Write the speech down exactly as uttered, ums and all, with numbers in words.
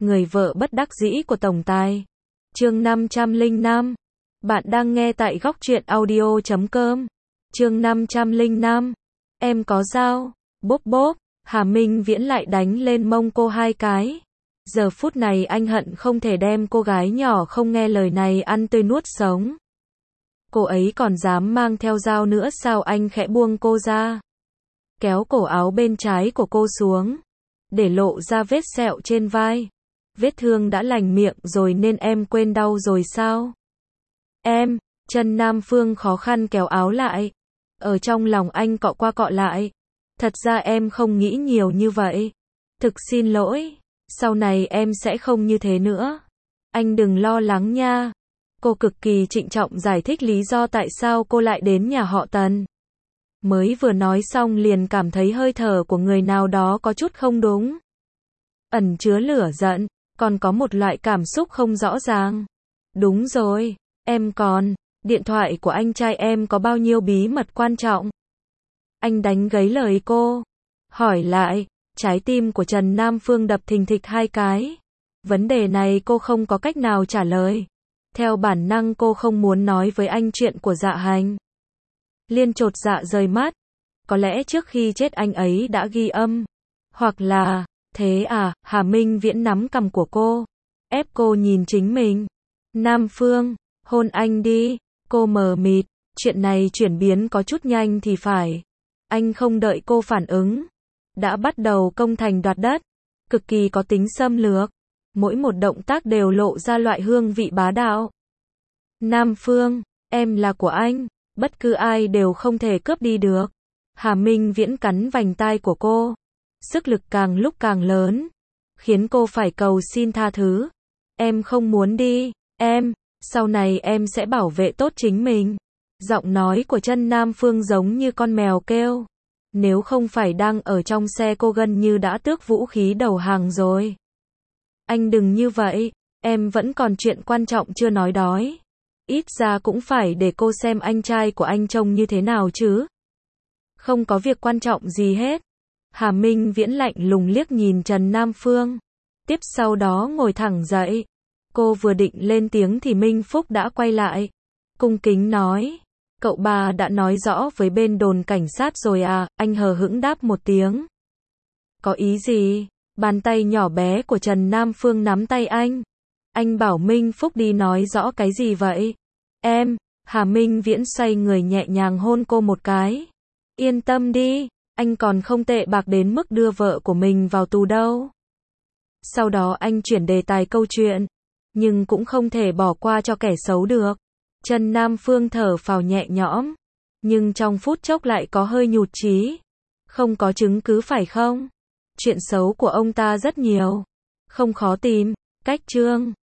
Người vợ bất đắc dĩ của tổng tài. Chương năm trăm lẻ năm. Bạn đang nghe tại góc truyện audio chấm com. Chương năm trăm lẻ năm. Em có dao. Bốp bốp, Hà Minh Viễn lại đánh lên mông cô hai cái. Giờ phút này anh hận không thể đem cô gái nhỏ không nghe lời này ăn tươi nuốt sống. Cô ấy còn dám mang theo dao nữa sao? Anh khẽ buông cô ra, kéo cổ áo bên trái của cô xuống, để lộ ra vết sẹo trên vai. Vết thương đã lành miệng rồi nên em quên đau rồi sao? Em, Trần Nam Phương khó khăn kéo áo lại. Ở trong lòng anh cọ qua cọ lại. Thật ra em không nghĩ nhiều như vậy. Thực xin lỗi, sau này em sẽ không như thế nữa. Anh đừng lo lắng nha. Cô cực kỳ trịnh trọng giải thích lý do tại sao cô lại đến nhà họ Tần. Mới vừa nói xong liền cảm thấy hơi thở của người nào đó có chút không đúng. Ẩn chứa lửa giận, còn có một loại cảm xúc không rõ ràng. Đúng rồi, em còn, điện thoại của anh trai em có bao nhiêu bí mật quan trọng? Anh đánh gãy lời cô, hỏi lại. Trái tim của Trần Nam Phương đập thình thịch hai cái. Vấn đề này cô không có cách nào trả lời. Theo bản năng cô không muốn nói với anh chuyện của Dạ Hành. Liên chột dạ rời mắt. Có lẽ trước khi chết anh ấy đã ghi âm. Hoặc là, thế à? Hà Minh Viễn nắm cằm của cô, ép cô nhìn chính mình. Nam Phương, hôn anh đi. Cô mờ mịt, chuyện này chuyển biến có chút nhanh thì phải. Anh không đợi cô phản ứng, đã bắt đầu công thành đoạt đất, cực kỳ có tính xâm lược. Mỗi một động tác đều lộ ra loại hương vị bá đạo. Nam Phương, em là của anh, bất cứ ai đều không thể cướp đi được. Hà Minh Viễn cắn vành tai của cô, sức lực càng lúc càng lớn, khiến cô phải cầu xin tha thứ. Em không muốn đi, em, sau này em sẽ bảo vệ tốt chính mình. Giọng nói của Trần Nam Phương giống như con mèo kêu. Nếu không phải đang ở trong xe cô gần như đã tước vũ khí đầu hàng rồi. Anh đừng như vậy, em vẫn còn chuyện quan trọng chưa nói đói. Ít ra cũng phải để cô xem anh trai của anh trông như thế nào chứ. Không có việc quan trọng gì hết. Hà Minh Viễn lạnh lùng liếc nhìn Trần Nam Phương. Tiếp sau đó ngồi thẳng dậy. Cô vừa định lên tiếng thì Minh Phúc đã quay lại. Cung kính nói. Cậu bà đã nói rõ với bên đồn cảnh sát rồi à? Anh hờ hững đáp một tiếng. Có ý gì? Bàn tay nhỏ bé của Trần Nam Phương nắm tay anh. Anh bảo Minh Phúc đi nói rõ cái gì vậy? Em, Hà Minh Viễn xoay người nhẹ nhàng hôn cô một cái. Yên tâm đi, anh còn không tệ bạc đến mức đưa vợ của mình vào tù đâu. Sau đó anh chuyển đề tài câu chuyện. Nhưng cũng không thể bỏ qua cho kẻ xấu được. Trần Nam Phương thở phào nhẹ nhõm. Nhưng trong phút chốc lại có hơi nhụt chí. Không có chứng cứ phải không? Chuyện xấu của ông ta rất nhiều. Không khó tìm. Cách chương